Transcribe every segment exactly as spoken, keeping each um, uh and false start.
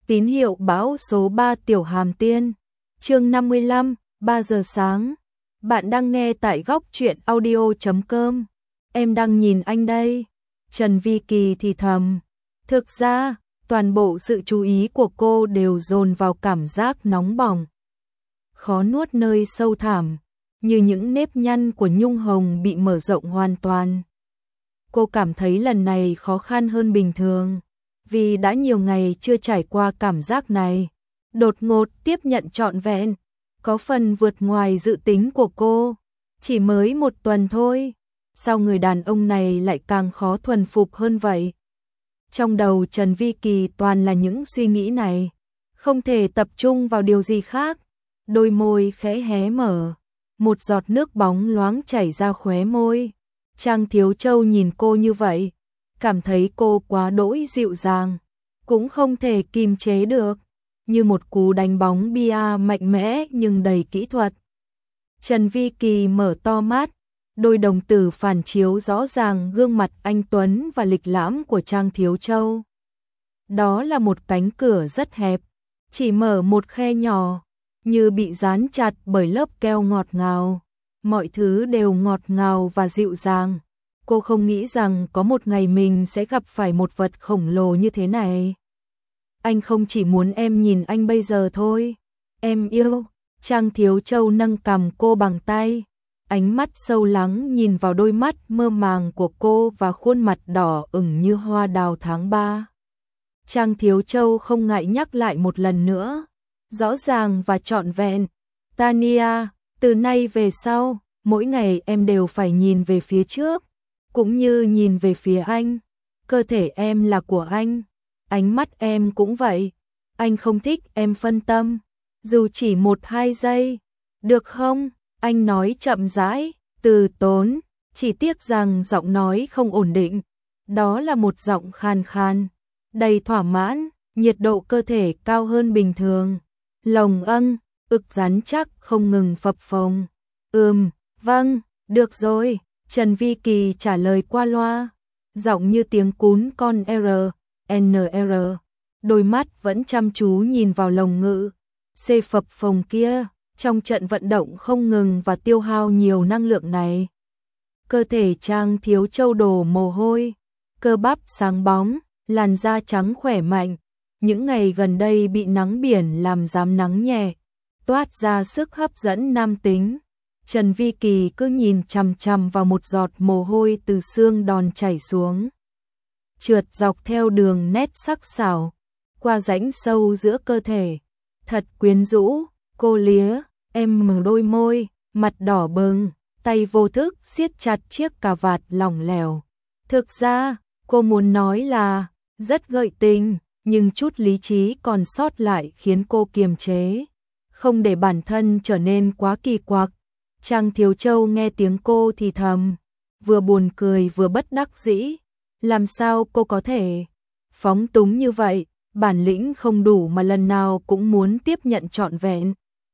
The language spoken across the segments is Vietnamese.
Tín hiệu bão số ba Tiểu Hàm Tiên. Chương năm mươi lăm, ba giờ sáng. Bạn đang nghe tại góc truyện audio chấm com. Em đang nhìn anh đây. Trần Vi Kỳ thì thầm. Thực ra, toàn bộ sự chú ý của cô đều dồn vào cảm giác nóng bỏng, khó nuốt nơi sâu thẳm, như những nếp nhăn của Nhung Hồng bị mở rộng hoàn toàn. Cô cảm thấy lần này khó khăn hơn bình thường, vì đã nhiều ngày chưa trải qua cảm giác này. Đột ngột tiếp nhận trọn vẹn, có phần vượt ngoài dự tính của cô. Chỉ mới một tuần thôi, sao người đàn ông này lại càng khó thuần phục hơn vậy? Trong đầu Trần Vi Kỳ toàn là những suy nghĩ này, không thể tập trung vào điều gì khác. Đôi môi khẽ hé mở, một giọt nước bóng loáng chảy ra khóe môi. Trang Thiếu Châu nhìn cô như vậy, cảm thấy cô quá đỗi dịu dàng, cũng không thể kìm chế được, như một cú đánh bóng bia mạnh mẽ nhưng đầy kỹ thuật. Trần Vi Kỳ mở to mắt, đôi đồng tử phản chiếu rõ ràng gương mặt anh tuấn và lịch lãm của Trang Thiếu Châu. Đó là một cánh cửa rất hẹp, chỉ mở một khe nhỏ, như bị dán chặt bởi lớp keo ngọt ngào. Mọi thứ đều ngọt ngào và dịu dàng. Cô không nghĩ rằng có một ngày mình sẽ gặp phải một vật khổng lồ như thế này. Anh không chỉ muốn em nhìn anh bây giờ thôi. Em yêu. Trang Thiếu Châu nâng cằm cô bằng tay. Ánh mắt sâu lắng nhìn vào đôi mắt mơ màng của cô và khuôn mặt đỏ ửng như hoa đào tháng ba. Trang Thiếu Châu không ngại nhắc lại một lần nữa, rõ ràng và trọn vẹn. Tania, từ nay về sau, mỗi ngày em đều phải nhìn về phía trước, cũng như nhìn về phía anh. Cơ thể em là của anh, ánh mắt em cũng vậy. Anh không thích em phân tâm, dù chỉ một hai giây. Được không? Anh nói chậm rãi, từ tốn, chỉ tiếc rằng giọng nói không ổn định. Đó là một giọng khàn khàn, đầy thỏa mãn, nhiệt độ cơ thể cao hơn bình thường. Lồng âng, ực rắn chắc không ngừng phập phồng. Ừm, vâng, được rồi, Trần Vi Kỳ trả lời qua loa, giọng như tiếng cún con R, N R. Đôi mắt vẫn chăm chú nhìn vào lồng ngực C phập phồng kia, trong trận vận động không ngừng và tiêu hao nhiều năng lượng này. Cơ thể Trang Thiếu Châu đổ mồ hôi, cơ bắp sáng bóng, làn da trắng khỏe mạnh. Những ngày gần đây bị nắng biển làm rám nắng nhẹ, toát ra sức hấp dẫn nam tính. Trần Vi Kỳ cứ nhìn chằm chằm vào một giọt mồ hôi từ xương đòn chảy xuống, trượt dọc theo đường nét sắc sảo, qua rãnh sâu giữa cơ thể. Thật quyến rũ. Cô lía, em mở đôi môi, mặt đỏ bừng, tay vô thức siết chặt chiếc cà vạt lỏng lẻo. Thực ra, cô muốn nói là rất gợi tình, nhưng chút lý trí còn sót lại khiến cô kiềm chế, không để bản thân trở nên quá kỳ quặc. Trang Thiếu Châu nghe tiếng cô thì thầm, vừa buồn cười vừa bất đắc dĩ. Làm sao cô có thể phóng túng như vậy, bản lĩnh không đủ mà lần nào cũng muốn tiếp nhận trọn vẹn.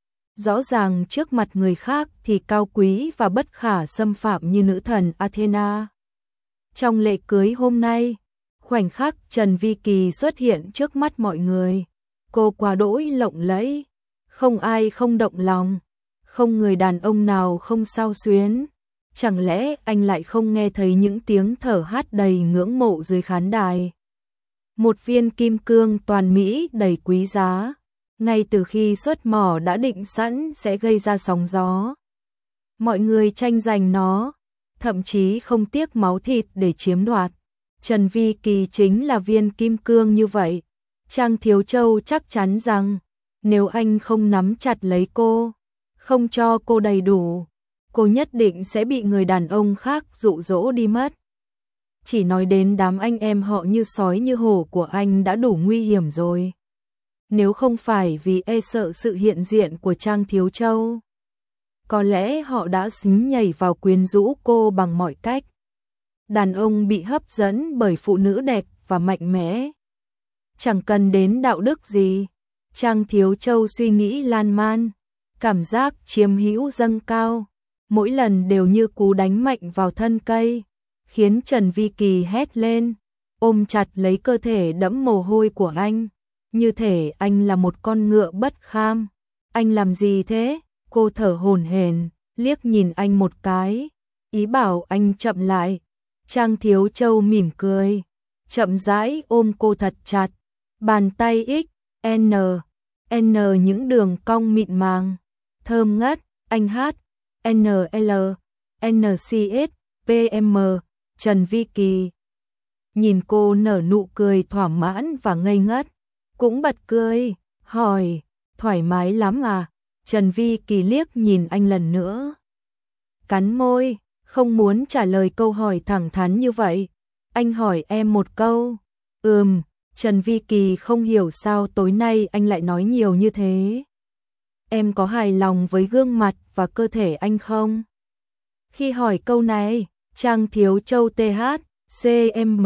Rõ ràng trước mặt người khác thì cao quý và bất khả xâm phạm như nữ thần Athena. Trong lễ cưới hôm nay, khoảnh khắc Trần Vi Kỳ xuất hiện trước mắt mọi người, cô quá đỗi lộng lẫy, không ai không động lòng, không người đàn ông nào không xao xuyến. Chẳng lẽ anh lại không nghe thấy những tiếng thở hát đầy ngưỡng mộ dưới khán đài? Một viên kim cương toàn mỹ đầy quý giá, ngay từ khi xuất mỏ đã định sẵn sẽ gây ra sóng gió. Mọi người tranh giành nó, thậm chí không tiếc máu thịt để chiếm đoạt. Trần Vi Kỳ chính là viên kim cương như vậy. Trang Thiếu Châu chắc chắn rằng, nếu anh không nắm chặt lấy cô, không cho cô đầy đủ, cô nhất định sẽ bị người đàn ông khác dụ dỗ đi mất. Chỉ nói đến đám anh em họ như sói như hổ của anh đã đủ nguy hiểm rồi. Nếu không phải vì e sợ sự hiện diện của Trang Thiếu Châu, có lẽ họ đã xính nhảy vào quyến rũ cô bằng mọi cách. Đàn ông bị hấp dẫn bởi phụ nữ đẹp và mạnh mẽ, chẳng cần đến đạo đức gì. Trang Thiếu Châu suy nghĩ lan man, cảm giác chiếm hữu dâng cao, mỗi lần đều như cú đánh mạnh vào thân cây, khiến Trần Vi Kỳ hét lên, ôm chặt lấy cơ thể đẫm mồ hôi của anh. như thể anh là một con ngựa bất kham. Anh làm gì thế? Cô thở hổn hển, liếc nhìn anh một cái, ý bảo anh chậm lại. Trang Thiếu Châu mỉm cười, chậm rãi ôm cô thật chặt, bàn tay X, N, N những đường cong mịn màng, thơm ngất, anh hát, N L, N C S, P M, Trần Vi Kỳ. Nhìn cô nở nụ cười thỏa mãn và ngây ngất, cũng bật cười, hỏi, thoải mái lắm à? Trần Vi Kỳ liếc nhìn anh lần nữa, cắn môi, không muốn trả lời câu hỏi thẳng thắn như vậy. Anh hỏi em một câu. Ừm, Trần Vi Kỳ không hiểu sao tối nay anh lại nói nhiều như thế. Em có hài lòng với gương mặt và cơ thể anh không? Khi hỏi câu này, Trang Thiếu Châu T H, C M,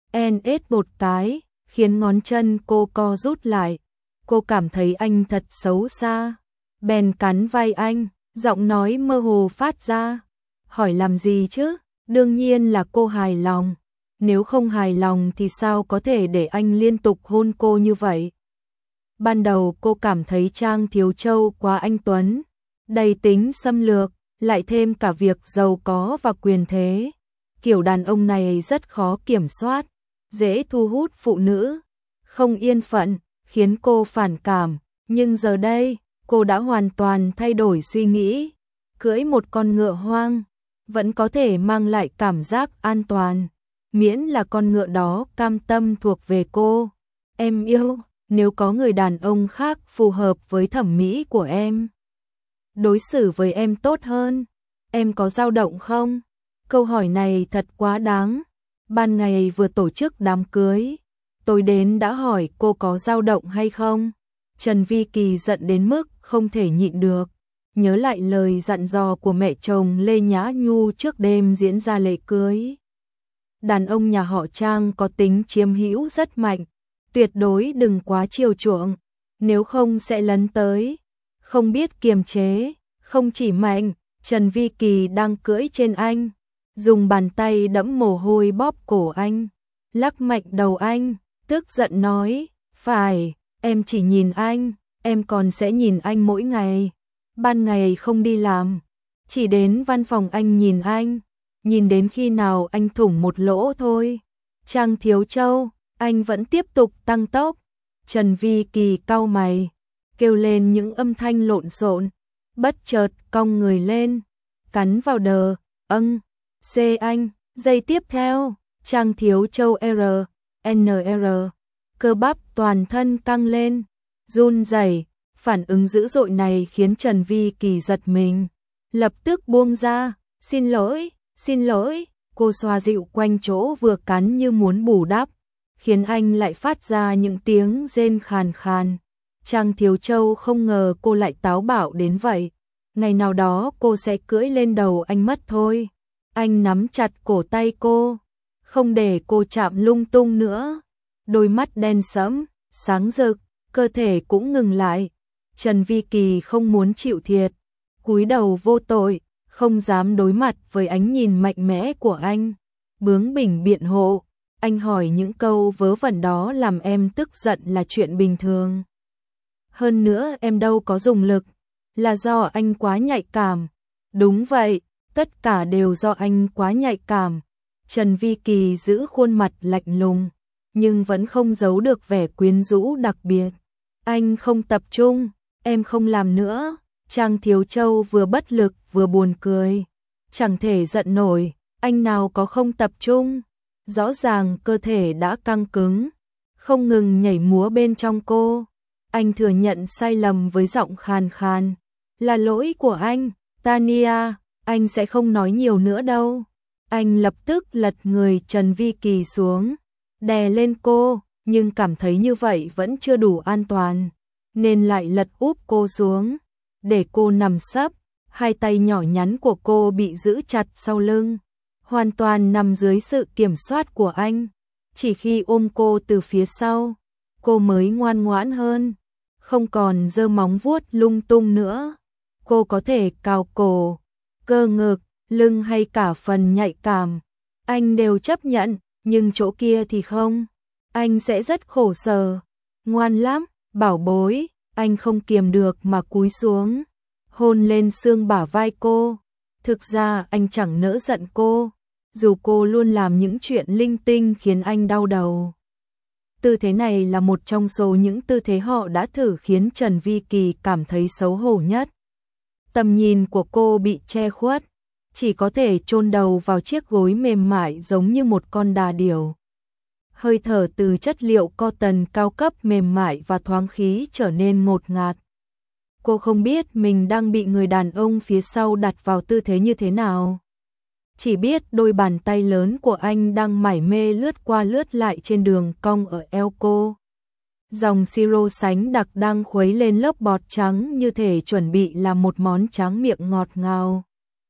N S một cái, khiến ngón chân cô co rút lại. Cô cảm thấy anh thật xấu xa. Bèn cắn vai anh, giọng nói mơ hồ phát ra. Hỏi làm gì chứ? Đương nhiên là cô hài lòng. Nếu không hài lòng thì sao có thể để anh liên tục hôn cô như vậy? Ban đầu cô cảm thấy Trang Thiếu Châu quá anh tuấn, đầy tính xâm lược, lại thêm cả việc giàu có và quyền thế. Kiểu đàn ông này rất khó kiểm soát, dễ thu hút phụ nữ, không yên phận, khiến cô phản cảm. Nhưng giờ đây, cô đã hoàn toàn thay đổi suy nghĩ. Cưỡi một con ngựa hoang, vẫn có thể mang lại cảm giác an toàn, miễn là con ngựa đó cam tâm thuộc về cô. Em yêu, nếu có người đàn ông khác phù hợp với thẩm mỹ của em, đối xử với em tốt hơn, em có dao động không? Câu hỏi này thật quá đáng. Ban ngày vừa tổ chức đám cưới, tối đến đã hỏi cô có dao động hay không. Trần Vi Kỳ giận đến mức không thể nhịn được, nhớ lại lời dặn dò của mẹ chồng Lê Nhã Nhu trước đêm diễn ra lễ cưới. Đàn ông nhà họ Trang có tính chiếm hữu rất mạnh, tuyệt đối đừng quá chiều chuộng, nếu không sẽ lấn tới. Không biết kiềm chế, không chỉ mạnh, Trần Vi Kỳ đang cưỡi trên anh, dùng bàn tay đẫm mồ hôi bóp cổ anh, lắc mạnh đầu anh, tức giận nói, phải, em chỉ nhìn anh, em còn sẽ nhìn anh mỗi ngày. Ban ngày không đi làm, chỉ đến văn phòng anh nhìn anh, nhìn đến khi nào anh thủng một lỗ thôi. Trang Thiếu Châu, anh vẫn tiếp tục tăng tốc. Trần Vi Kỳ cau mày, kêu lên những âm thanh lộn xộn, bất chợt cong người lên, cắn vào đờ, âng, C anh. Giây tiếp theo, Trang Thiếu Châu R, N R, cơ bắp toàn thân căng lên, run rẩy. Phản ứng dữ dội này khiến Trần Vi Kỳ giật mình, lập tức buông ra, xin lỗi, xin lỗi. Cô xoa dịu quanh chỗ vừa cắn như muốn bù đắp, khiến anh lại phát ra những tiếng rên khàn khàn. Trang Thiếu Châu không ngờ cô lại táo bạo đến vậy. Ngày nào đó cô sẽ cưỡi lên đầu anh mất thôi. Anh nắm chặt cổ tay cô, không để cô chạm lung tung nữa. Đôi mắt đen sẫm, sáng rực, cơ thể cũng ngừng lại. Trần Vi Kỳ không muốn chịu thiệt, cúi đầu vô tội, không dám đối mặt với ánh nhìn mạnh mẽ của anh. Bướng bỉnh biện hộ, anh hỏi những câu vớ vẩn đó làm em tức giận là chuyện bình thường. Hơn nữa em đâu có dùng lực, là do anh quá nhạy cảm. Đúng vậy, tất cả đều do anh quá nhạy cảm. Trần Vi Kỳ giữ khuôn mặt lạnh lùng, nhưng vẫn không giấu được vẻ quyến rũ đặc biệt. Anh không tập trung, em không làm nữa. Trang Thiếu Châu vừa bất lực vừa buồn cười. Chẳng thể giận nổi, anh nào có không tập trung. Rõ ràng cơ thể đã căng cứng, không ngừng nhảy múa bên trong cô. Anh thừa nhận sai lầm với giọng khàn khàn. Là lỗi của anh, Tania, anh sẽ không nói nhiều nữa đâu. Anh lập tức lật người Trần Vi Kỳ xuống, đè lên cô, nhưng cảm thấy như vậy vẫn chưa đủ an toàn, nên lại lật úp cô xuống, để cô nằm sấp. Hai tay nhỏ nhắn của cô bị giữ chặt sau lưng, hoàn toàn nằm dưới sự kiểm soát của anh. Chỉ khi ôm cô từ phía sau, cô mới ngoan ngoãn hơn, không còn giơ móng vuốt lung tung nữa. Cô có thể cào cổ, cơ ngực, lưng hay cả phần nhạy cảm, anh đều chấp nhận, nhưng chỗ kia thì không. Anh sẽ rất khổ sở. Ngoan lắm, bảo bối, anh không kiềm được mà cúi xuống, hôn lên xương bả vai cô. Thực ra anh chẳng nỡ giận cô, dù cô luôn làm những chuyện linh tinh khiến anh đau đầu. Tư thế này là một trong số những tư thế họ đã thử khiến Trần Vi Kỳ cảm thấy xấu hổ nhất. Tầm nhìn của cô bị che khuất, chỉ có thể chôn đầu vào chiếc gối mềm mại giống như một con đà điểu. Hơi thở từ chất liệu cotton cao cấp mềm mại và thoáng khí trở nên ngột ngạt. Cô không biết mình đang bị người đàn ông phía sau đặt vào tư thế như thế nào. Chỉ biết đôi bàn tay lớn của anh đang mải mê lướt qua lướt lại trên đường cong ở eo cô. Dòng siro sánh đặc đang khuấy lên lớp bọt trắng như thể chuẩn bị làm một món tráng miệng ngọt ngào.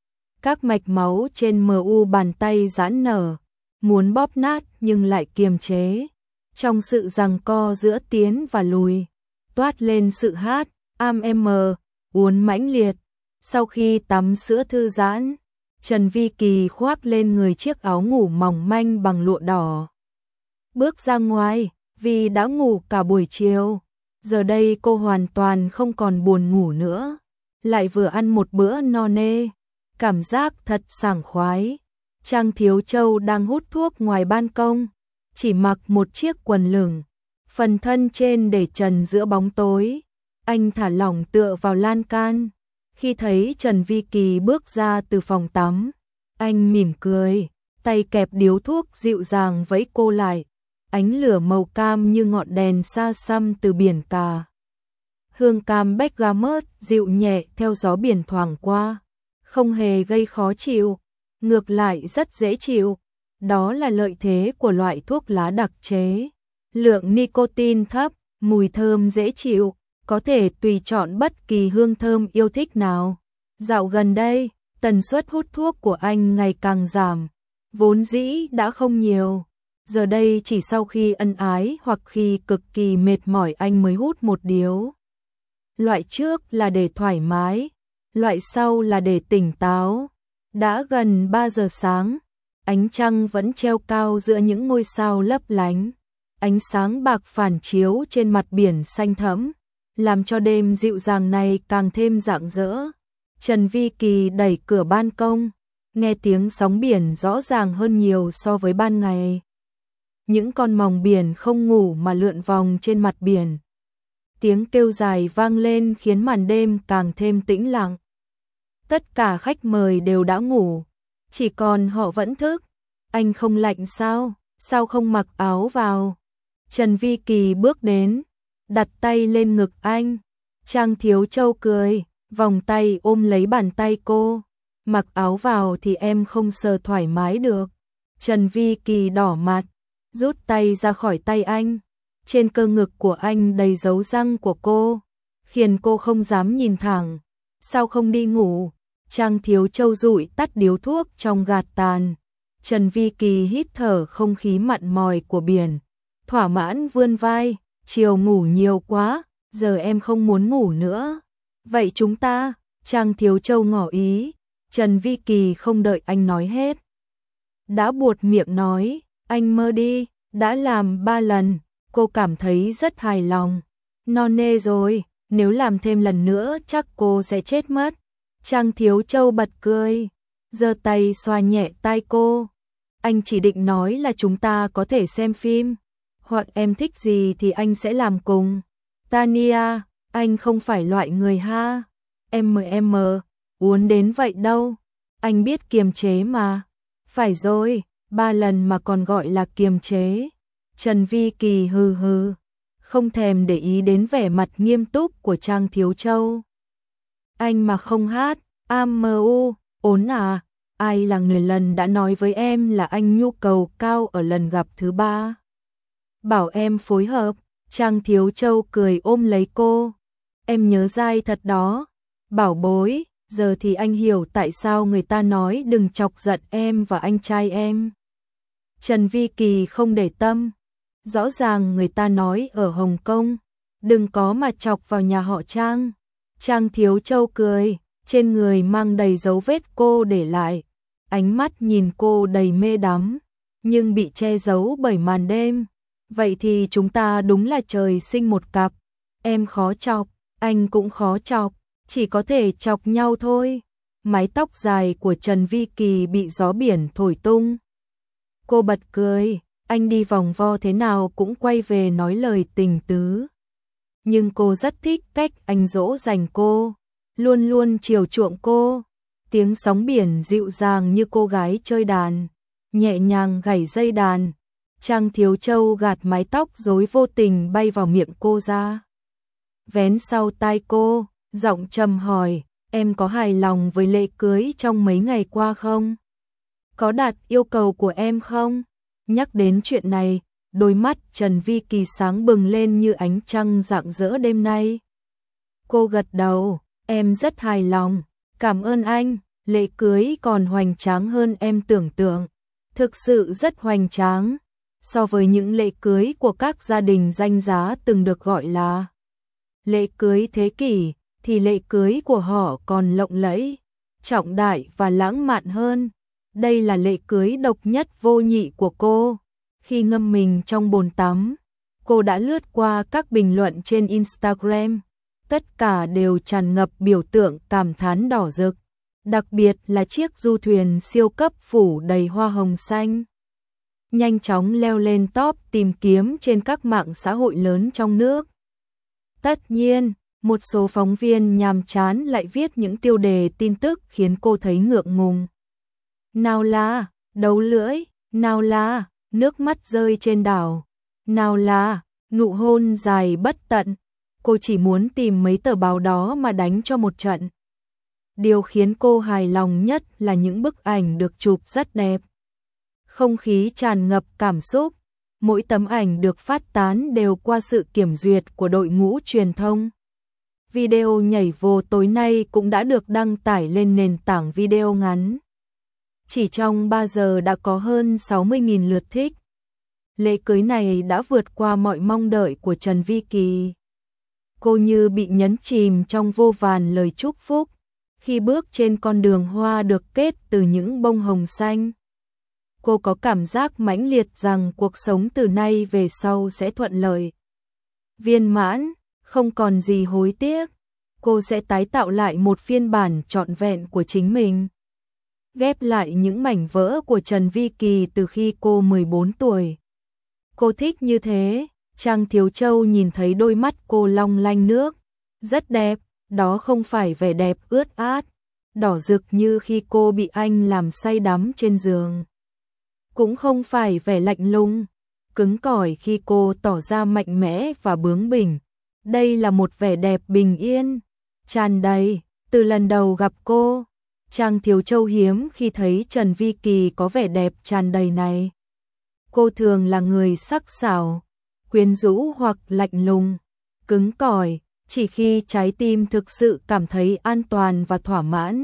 Các mạch máu trên mờ u bàn tay giãn nở, muốn bóp nát nhưng lại kiềm chế. Trong sự giằng co giữa tiến và lùi, toát lên sự hát, am em, uốn mãnh liệt. Sau khi tắm sữa thư giãn, Trần Vi Kỳ khoác lên người chiếc áo ngủ mỏng manh bằng lụa đỏ. Bước ra ngoài, vì đã ngủ cả buổi chiều, giờ đây cô hoàn toàn không còn buồn ngủ nữa, lại vừa ăn một bữa no nê, cảm giác thật sảng khoái. Trang Thiếu Châu đang hút thuốc ngoài ban công, chỉ mặc một chiếc quần lửng, phần thân trên để trần giữa bóng tối. Anh thả lỏng tựa vào lan can. Khi thấy Trần Vi Kỳ bước ra từ phòng tắm, anh mỉm cười, tay kẹp điếu thuốc dịu dàng vẫy cô lại. Ánh lửa màu cam như ngọn đèn xa xăm từ biển cả. Hương cam bergamot dịu nhẹ theo gió biển thoảng qua, không hề gây khó chịu, ngược lại rất dễ chịu. Đó là lợi thế của loại thuốc lá đặc chế. Lượng nicotine thấp, mùi thơm dễ chịu, có thể tùy chọn bất kỳ hương thơm yêu thích nào. Dạo gần đây, tần suất hút thuốc của anh ngày càng giảm, vốn dĩ đã không nhiều. Giờ đây chỉ sau khi ân ái hoặc khi cực kỳ mệt mỏi anh mới hút một điếu. Loại trước là để thoải mái, loại sau là để tỉnh táo. Đã gần ba giờ sáng, ánh trăng vẫn treo cao giữa những ngôi sao lấp lánh. Ánh sáng bạc phản chiếu trên mặt biển xanh thẫm, làm cho đêm dịu dàng này càng thêm rạng rỡ. Trần Vi Kỳ đẩy cửa ban công, nghe tiếng sóng biển rõ ràng hơn nhiều so với ban ngày. Những con mòng biển không ngủ mà lượn vòng trên mặt biển. Tiếng kêu dài vang lên khiến màn đêm càng thêm tĩnh lặng. Tất cả khách mời đều đã ngủ, chỉ còn họ vẫn thức. Anh không lạnh sao? Sao không mặc áo vào? Trần Vi Kỳ bước đến, đặt tay lên ngực anh. Trang Thiếu Châu cười, vòng tay ôm lấy bàn tay cô. Mặc áo vào thì em không sờ thoải mái được. Trần Vi Kỳ đỏ mặt, rút tay ra khỏi tay anh. Trên cơ ngực của anh đầy dấu răng của cô, khiến cô không dám nhìn thẳng. Sao không đi ngủ? Trang Thiếu Châu dụi tắt điếu thuốc trong gạt tàn. Trần Vi Kỳ hít thở không khí mặn mòi của biển, thỏa mãn vươn vai. Chiều ngủ nhiều quá, giờ em không muốn ngủ nữa. Vậy chúng ta? Trang Thiếu Châu ngỏ ý. Trần Vi Kỳ không đợi anh nói hết, đã buột miệng nói, anh mơ đi. Đã làm ba lần, cô cảm thấy rất hài lòng. No nê rồi, nếu làm thêm lần nữa chắc cô sẽ chết mất. Trang Thiếu Châu bật cười, giơ tay xoa nhẹ tai cô. Anh chỉ định nói là chúng ta có thể xem phim, hoặc em thích gì thì anh sẽ làm cùng. Tania, anh không phải loại người ha. Em em uốn đến vậy đâu. Anh biết kiềm chế mà. Phải rồi, ba lần mà còn gọi là kiềm chế. Trần Vi Kỳ hừ hừ, không thèm để ý đến vẻ mặt nghiêm túc của Trang Thiếu Châu. Anh mà không hát, am mơ u, ốn à, ai là người lần đã nói với em là anh nhu cầu cao ở lần gặp thứ ba. Bảo em phối hợp. Trang Thiếu Châu cười ôm lấy cô. Em nhớ dai thật đó. Bảo bối, giờ thì anh hiểu tại sao người ta nói đừng chọc giận em và anh trai em. Trần Vi Kỳ không để tâm. Rõ ràng người ta nói ở Hồng Kông, đừng có mà chọc vào nhà họ Trang. Trang Thiếu Châu cười, trên người mang đầy dấu vết cô để lại. Ánh mắt nhìn cô đầy mê đắm, nhưng bị che giấu bởi màn đêm. Vậy thì chúng ta đúng là trời sinh một cặp. Em khó chọc, anh cũng khó chọc, chỉ có thể chọc nhau thôi. Mái tóc dài của Trần Vi Kỳ bị gió biển thổi tung. Cô bật cười, anh đi vòng vo thế nào cũng quay về nói lời tình tứ. Nhưng cô rất thích cách anh dỗ dành cô, luôn luôn chiều chuộng cô. Tiếng sóng biển dịu dàng như cô gái chơi đàn, nhẹ nhàng gảy dây đàn. Trang Thiếu Châu gạt mái tóc rối vô tình bay vào miệng cô ra. Vén sau tai cô, giọng trầm hỏi, em có hài lòng với lễ cưới trong mấy ngày qua không? Có đạt yêu cầu của em không? Nhắc đến chuyện này, đôi mắt Trần Vi Kỳ sáng bừng lên như ánh trăng rạng rỡ đêm nay. Cô gật đầu, em rất hài lòng, cảm ơn anh, lễ cưới còn hoành tráng hơn em tưởng tượng. Thực sự rất hoành tráng, so với những lễ cưới của các gia đình danh giá từng được gọi là lễ cưới thế kỷ, thì lễ cưới của họ còn lộng lẫy, trọng đại và lãng mạn hơn. Đây là lễ cưới độc nhất vô nhị của cô. Khi ngâm mình trong bồn tắm, cô đã lướt qua các bình luận trên Instagram. Tất cả đều tràn ngập biểu tượng cảm thán đỏ rực. Đặc biệt là chiếc du thuyền siêu cấp phủ đầy hoa hồng xanh. Nhanh chóng leo lên top tìm kiếm trên các mạng xã hội lớn trong nước. Tất nhiên, một số phóng viên nhàm chán lại viết những tiêu đề tin tức khiến cô thấy ngượng ngùng. Nào là đấu lưỡi, nào là nước mắt rơi trên đảo, nào là nụ hôn dài bất tận. Cô chỉ muốn tìm mấy tờ báo đó mà đánh cho một trận. Điều khiến cô hài lòng nhất là những bức ảnh được chụp rất đẹp. Không khí tràn ngập cảm xúc, mỗi tấm ảnh được phát tán đều qua sự kiểm duyệt của đội ngũ truyền thông. Video nhảy vồ tối nay cũng đã được đăng tải lên nền tảng video ngắn. Chỉ trong ba giờ đã có hơn sáu mươi nghìn lượt thích. Lễ cưới này đã vượt qua mọi mong đợi của Trần Vi Kỳ. Cô như bị nhấn chìm trong vô vàn lời chúc phúc, khi bước trên con đường hoa được kết từ những bông hồng xanh. Cô có cảm giác mãnh liệt rằng cuộc sống từ nay về sau sẽ thuận lợi, viên mãn, không còn gì hối tiếc. Cô sẽ tái tạo lại một phiên bản trọn vẹn của chính mình. Ghép lại những mảnh vỡ của Trần Vi Kỳ từ khi cô mười bốn tuổi. Cô thích như thế. Trang Thiếu Châu nhìn thấy đôi mắt cô long lanh nước. Rất đẹp, đó không phải vẻ đẹp ướt át, đỏ rực như khi cô bị anh làm say đắm trên giường. Cũng không phải vẻ lạnh lùng, cứng cỏi khi cô tỏ ra mạnh mẽ và bướng bỉnh. Đây là một vẻ đẹp bình yên, tràn đầy. Từ lần đầu gặp cô, Trang Thiếu Châu hiếm khi thấy Trần Vi Kỳ có vẻ đẹp tràn đầy này. Cô thường là người sắc sảo, quyến rũ hoặc lạnh lùng, cứng cỏi, chỉ khi trái tim thực sự cảm thấy an toàn và thỏa mãn,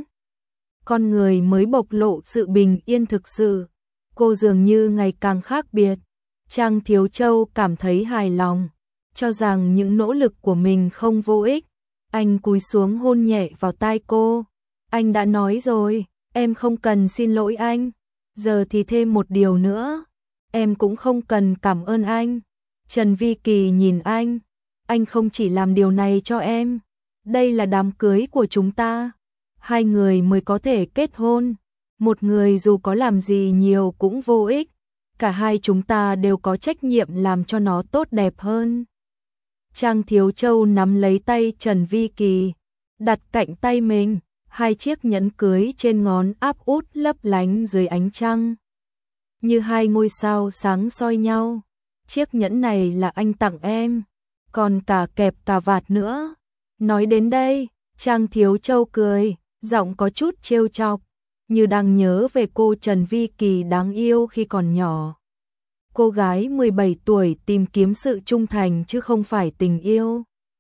con người mới bộc lộ sự bình yên thực sự. Cô dường như ngày càng khác biệt. Trang Thiếu Châu cảm thấy hài lòng, cho rằng những nỗ lực của mình không vô ích. Anh cúi xuống hôn nhẹ vào tai cô. Anh đã nói rồi, em không cần xin lỗi anh. Giờ thì thêm một điều nữa, em cũng không cần cảm ơn anh. Trần Vi Kỳ nhìn anh, anh không chỉ làm điều này cho em. Đây là đám cưới của chúng ta. Hai người mới có thể kết hôn. Một người dù có làm gì nhiều cũng vô ích. Cả hai chúng ta đều có trách nhiệm làm cho nó tốt đẹp hơn. Trang Thiếu Châu nắm lấy tay Trần Vi Kỳ, đặt cạnh tay mình, hai chiếc nhẫn cưới trên ngón áp út lấp lánh dưới ánh trăng, như hai ngôi sao sáng soi nhau. Chiếc nhẫn này là anh tặng em, còn cả kẹp cà vạt nữa. Nói đến đây, Trang Thiếu Châu cười, giọng có chút trêu chọc, như đang nhớ về cô Trần Vi Kỳ đáng yêu khi còn nhỏ. Cô gái mười bảy tuổi tìm kiếm sự trung thành chứ không phải tình yêu.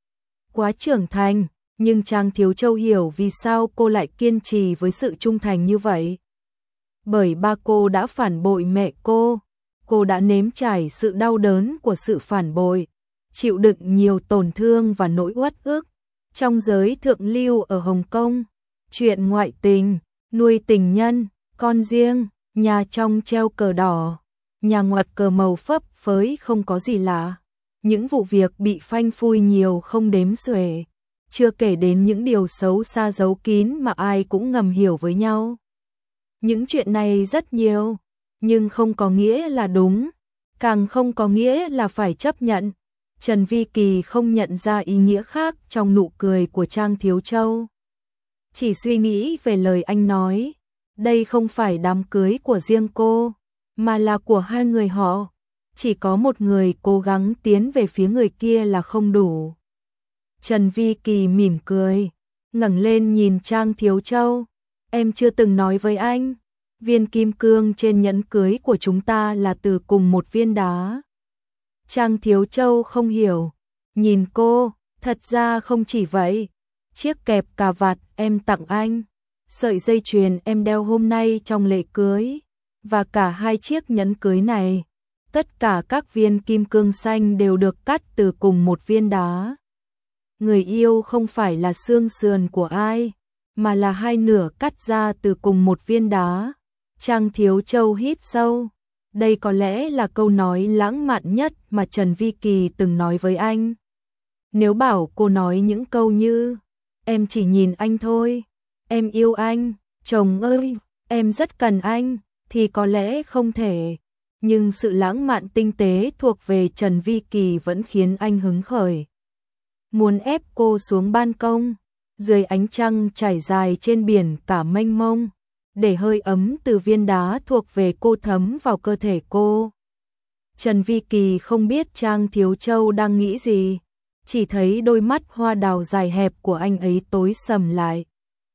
Quá trưởng thành, nhưng Trang Thiếu Châu hiểu vì sao cô lại kiên trì với sự trung thành như vậy. Bởi ba cô đã phản bội mẹ cô, cô đã nếm trải sự đau đớn của sự phản bội, chịu đựng nhiều tổn thương và nỗi uất ức. Trong giới thượng lưu ở Hồng Kông, chuyện ngoại tình, nuôi tình nhân, con riêng, nhà trong treo cờ đỏ, nhà ngoặc cờ màu phấp phới không có gì lạ. Những vụ việc bị phanh phui nhiều không đếm xuể, chưa kể đến những điều xấu xa giấu kín mà ai cũng ngầm hiểu với nhau. Những chuyện này rất nhiều, nhưng không có nghĩa là đúng, càng không có nghĩa là phải chấp nhận. Trần Vi Kỳ không nhận ra ý nghĩa khác trong nụ cười của Trang Thiếu Châu. Chỉ suy nghĩ về lời anh nói, đây không phải đám cưới của riêng cô, mà là của hai người họ. Chỉ có một người cố gắng tiến về phía người kia là không đủ. Trần Vi Kỳ mỉm cười, ngẩng lên nhìn Trang Thiếu Châu. Em chưa từng nói với anh, viên kim cương trên nhẫn cưới của chúng ta là từ cùng một viên đá. Trang Thiếu Châu không hiểu, nhìn cô, thật ra không chỉ vậy. Chiếc kẹp cà vạt em tặng anh, sợi dây chuyền em đeo hôm nay trong lễ cưới, và cả hai chiếc nhẫn cưới này, tất cả các viên kim cương xanh đều được cắt từ cùng một viên đá. Người yêu không phải là xương sườn của ai, mà là hai nửa cắt ra từ cùng một viên đá. Trang Thiếu Châu hít sâu. Đây có lẽ là câu nói lãng mạn nhất mà Trần Vi Kỳ từng nói với anh. Nếu bảo cô nói những câu như em chỉ nhìn anh thôi, em yêu anh, chồng ơi, em rất cần anh, thì có lẽ không thể. Nhưng sự lãng mạn tinh tế thuộc về Trần Vi Kỳ vẫn khiến anh hứng khởi. Muốn ép cô xuống ban công, dưới ánh trăng trải dài trên biển cả mênh mông, để hơi ấm từ viên đá thuộc về cô thấm vào cơ thể cô. Trần Vi Kỳ không biết Trang Thiếu Châu đang nghĩ gì, chỉ thấy đôi mắt hoa đào dài hẹp của anh ấy tối sầm lại.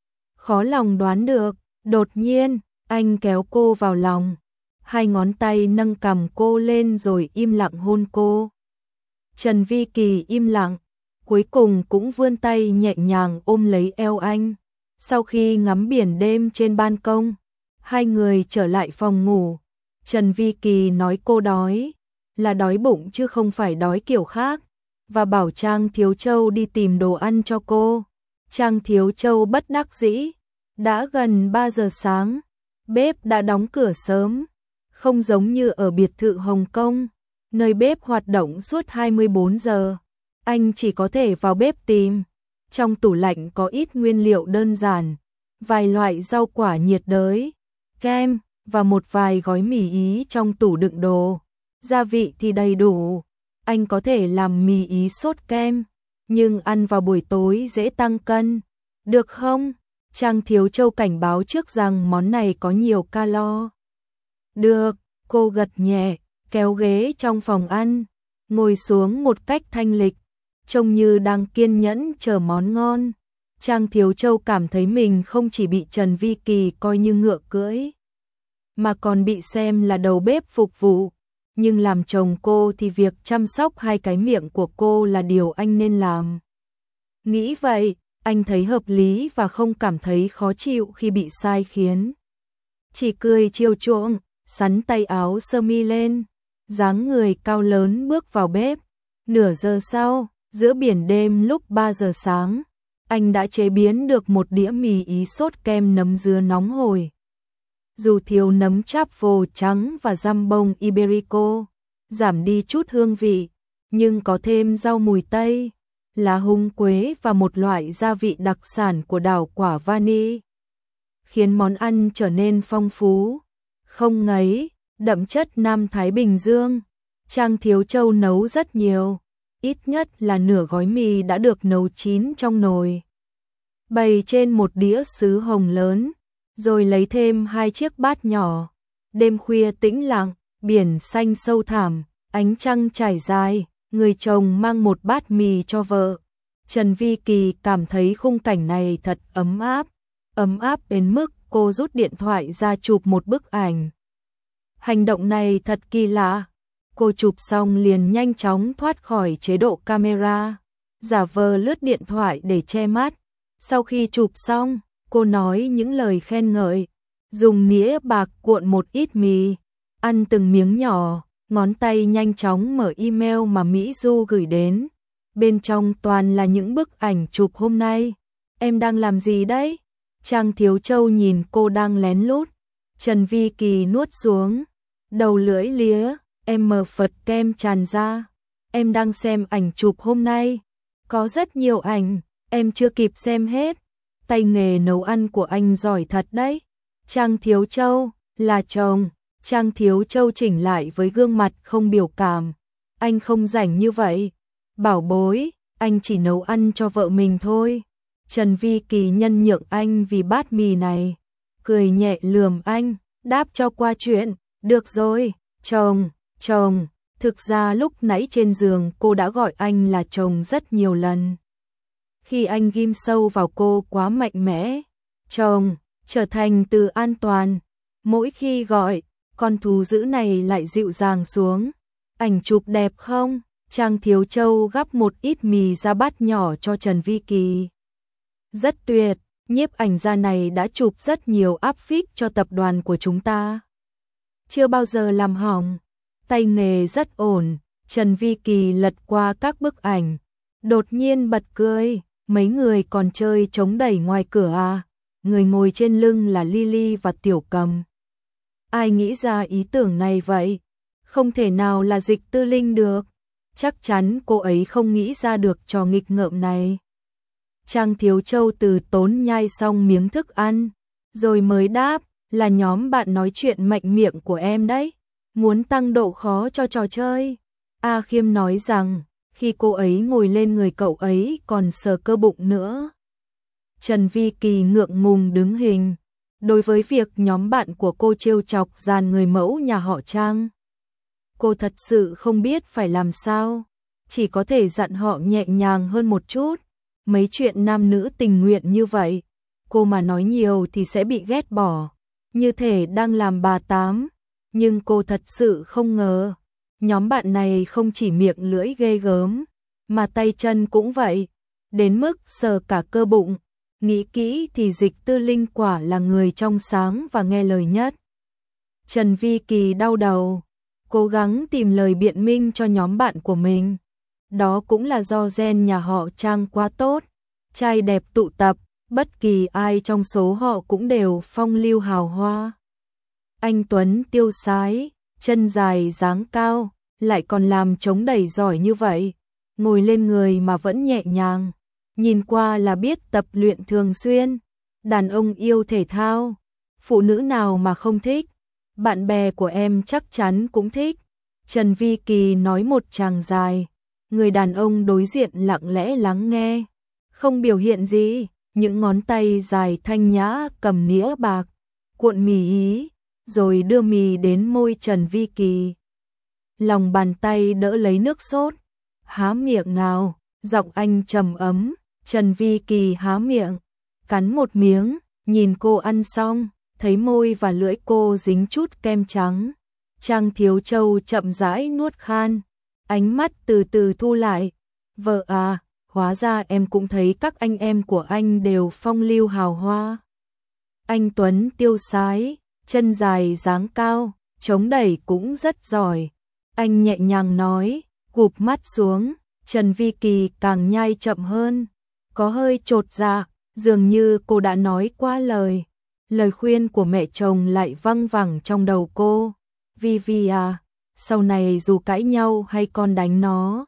Khó lòng đoán được, đột nhiên, anh kéo cô vào lòng, hai ngón tay nâng cằm cô lên rồi im lặng hôn cô. Trần Vi Kỳ im lặng, cuối cùng cũng vươn tay nhẹ nhàng ôm lấy eo anh. Sau khi ngắm biển đêm trên ban công, hai người trở lại phòng ngủ. Trần Vi Kỳ nói cô đói, là đói bụng chứ không phải đói kiểu khác, và bảo Trang Thiếu Châu đi tìm đồ ăn cho cô. Trang Thiếu Châu bất đắc dĩ, đã gần ba giờ sáng, bếp đã đóng cửa sớm, không giống như ở biệt thự Hồng Kông, nơi bếp hoạt động suốt hai mươi bốn giờ. Anh chỉ có thể vào bếp tìm. Trong tủ lạnh có ít nguyên liệu đơn giản, vài loại rau quả nhiệt đới, kem và một vài gói mì Ý trong tủ đựng đồ. Gia vị thì đầy đủ. Anh có thể làm mì Ý sốt kem, nhưng ăn vào buổi tối dễ tăng cân. Được không? Trang Thiếu Châu cảnh báo trước rằng món này có nhiều calo. Được, cô gật nhẹ, kéo ghế trong phòng ăn, ngồi xuống một cách thanh lịch, trông như đang kiên nhẫn chờ món ngon. Trang Thiếu Châu cảm thấy mình không chỉ bị Trần Vi Kỳ coi như ngựa cưỡi, mà còn bị xem là đầu bếp phục vụ. Nhưng làm chồng cô thì việc chăm sóc hai cái miệng của cô là điều anh nên làm. Nghĩ vậy, anh thấy hợp lý và không cảm thấy khó chịu khi bị sai khiến. Chỉ cười chiều chuộng, xắn tay áo sơ mi lên, dáng người cao lớn bước vào bếp. Nửa giờ sau, giữa biển đêm lúc ba giờ sáng, anh đã chế biến được một đĩa mì Ý sốt kem nấm dứa nóng hổi. Dù thiếu nấm truffle trắng và jambon iberico, giảm đi chút hương vị, nhưng có thêm rau mùi tây, lá húng quế và một loại gia vị đặc sản của đảo quả vani, khiến món ăn trở nên phong phú, không ngấy, đậm chất Nam Thái Bình Dương. Trang Thiếu Châu nấu rất nhiều, ít nhất là nửa gói mì đã được nấu chín trong nồi, bày trên một đĩa sứ hồng lớn, rồi lấy thêm hai chiếc bát nhỏ. Đêm khuya tĩnh lặng, biển xanh sâu thẳm, ánh trăng trải dài, người chồng mang một bát mì cho vợ. Trần Vi Kỳ cảm thấy khung cảnh này thật ấm áp, ấm áp đến mức cô rút điện thoại ra chụp một bức ảnh. Hành động này thật kỳ lạ. Cô chụp xong liền nhanh chóng thoát khỏi chế độ camera, giả vờ lướt điện thoại để che mắt. Sau khi chụp xong, cô nói những lời khen ngợi, dùng nĩa bạc cuộn một ít mì, ăn từng miếng nhỏ, ngón tay nhanh chóng mở email mà Mỹ Du gửi đến. Bên trong toàn là những bức ảnh chụp hôm nay. Em đang làm gì đấy? Trang Thiếu Châu nhìn cô đang lén lút. Trần Vi Kỳ nuốt xuống, đầu lưỡi lía, em mờ phật kem tràn ra. Em đang xem ảnh chụp hôm nay, có rất nhiều ảnh, em chưa kịp xem hết. Tay nghề nấu ăn của anh giỏi thật đấy. Trang Thiếu Châu, là chồng. Trang Thiếu Châu chỉnh lại với gương mặt không biểu cảm. Anh không rảnh như vậy. Bảo bối, anh chỉ nấu ăn cho vợ mình thôi. Trần Vi Kỳ nhân nhượng anh vì bát mì này. Cười nhẹ lườm anh, đáp cho qua chuyện. Được rồi, chồng, chồng. Thực ra lúc nãy trên giường cô đã gọi anh là chồng rất nhiều lần. Khi anh ghim sâu vào cô quá mạnh mẽ, chồng, trở thành từ an toàn. Mỗi khi gọi, con thú dữ này lại dịu dàng xuống. Ảnh chụp đẹp không? Trang Thiếu Châu gắp một ít mì ra bát nhỏ cho Trần Vi Kỳ. Rất tuyệt, nhiếp ảnh gia này đã chụp rất nhiều áp phích cho tập đoàn của chúng ta. Chưa bao giờ làm hỏng, tay nghề rất ổn. Trần Vi Kỳ lật qua các bức ảnh, đột nhiên bật cười. Mấy người còn chơi chống đẩy ngoài cửa à? Người ngồi trên lưng là Lily và Tiểu Cầm. Ai nghĩ ra ý tưởng này vậy? Không thể nào là Dịch Tư Linh được. Chắc chắn cô ấy không nghĩ ra được trò nghịch ngợm này. Trang Thiếu Châu từ tốn nhai xong miếng thức ăn, rồi mới đáp, là nhóm bạn nói chuyện mạnh miệng của em đấy. Muốn tăng độ khó cho trò chơi. A Khiêm nói rằng, khi cô ấy ngồi lên người cậu ấy còn sờ cơ bụng nữa. Trần Vi Kỳ ngượng ngùng đứng hình. Đối với việc nhóm bạn của cô trêu chọc dàn người mẫu nhà họ Trang, cô thật sự không biết phải làm sao. Chỉ có thể dặn họ nhẹ nhàng hơn một chút. Mấy chuyện nam nữ tình nguyện như vậy, cô mà nói nhiều thì sẽ bị ghét bỏ. Như thể đang làm bà tám. Nhưng cô thật sự không ngờ. Nhóm bạn này không chỉ miệng lưỡi ghê gớm, mà tay chân cũng vậy. Đến mức sờ cả cơ bụng. Nghĩ kỹ thì Dịch Tư Linh quả là người trong sáng và nghe lời nhất. Trần Vi Kỳ đau đầu, cố gắng tìm lời biện minh cho nhóm bạn của mình. Đó cũng là do gen nhà họ Trang quá tốt. Trai đẹp tụ tập, bất kỳ ai trong số họ cũng đều phong lưu hào hoa. Anh Tuấn tiêu sái, chân dài dáng cao, lại còn làm chống đẩy giỏi như vậy. Ngồi lên người mà vẫn nhẹ nhàng. Nhìn qua là biết tập luyện thường xuyên. Đàn ông yêu thể thao, phụ nữ nào mà không thích. Bạn bè của em chắc chắn cũng thích. Trần Vi Kỳ nói một tràng dài. Người đàn ông đối diện lặng lẽ lắng nghe, không biểu hiện gì. Những ngón tay dài thanh nhã cầm nĩa bạc, cuộn mì ý, rồi đưa mì đến môi Trần Vi Kỳ. Lòng bàn tay đỡ lấy nước sốt. Há miệng nào, giọng anh trầm ấm. Trần Vi Kỳ há miệng, cắn một miếng, nhìn cô ăn xong, thấy môi và lưỡi cô dính chút kem trắng. Trang Thiếu Châu chậm rãi nuốt khan, ánh mắt từ từ thu lại. Vợ à, hóa ra em cũng thấy các anh em của anh đều phong lưu hào hoa. Anh Tuấn tiêu sái, chân dài dáng cao, chống đẩy cũng rất giỏi. Anh nhẹ nhàng nói, gục mắt xuống. Trần Vi Kỳ càng nhai chậm hơn, có hơi chột dạ, dường như cô đã nói quá lời. Lời khuyên của mẹ chồng lại văng vẳng trong đầu cô. Vi Vi à, sau này dù cãi nhau hay con đánh nó,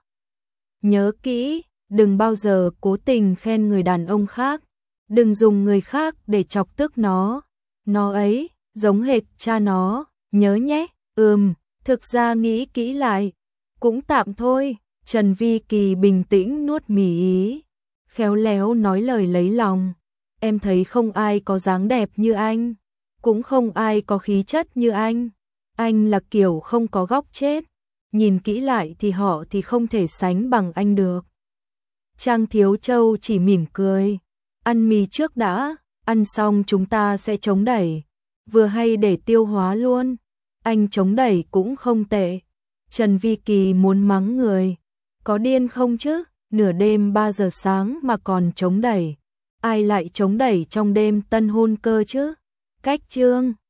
nhớ kỹ, đừng bao giờ cố tình khen người đàn ông khác. Đừng dùng người khác để chọc tức nó. Nó ấy, giống hệt cha nó, nhớ nhé. Ừm, thực ra nghĩ kỹ lại, cũng tạm thôi. Trần Vi Kỳ bình tĩnh nuốt mì ý, khéo léo nói lời lấy lòng. Em thấy không ai có dáng đẹp như anh, cũng không ai có khí chất như anh. Anh là kiểu không có góc chết. Nhìn kỹ lại thì họ thì không thể sánh bằng anh được. Trang Thiếu Châu chỉ mỉm cười. Ăn mì trước đã, ăn xong chúng ta sẽ chống đẩy. Vừa hay để tiêu hóa luôn. Anh chống đẩy cũng không tệ. Trần Vi Kỳ muốn mắng người. Có điên không chứ, nửa đêm ba giờ sáng mà còn chống đẩy. Ai lại chống đẩy trong đêm tân hôn cơ chứ? Cách chương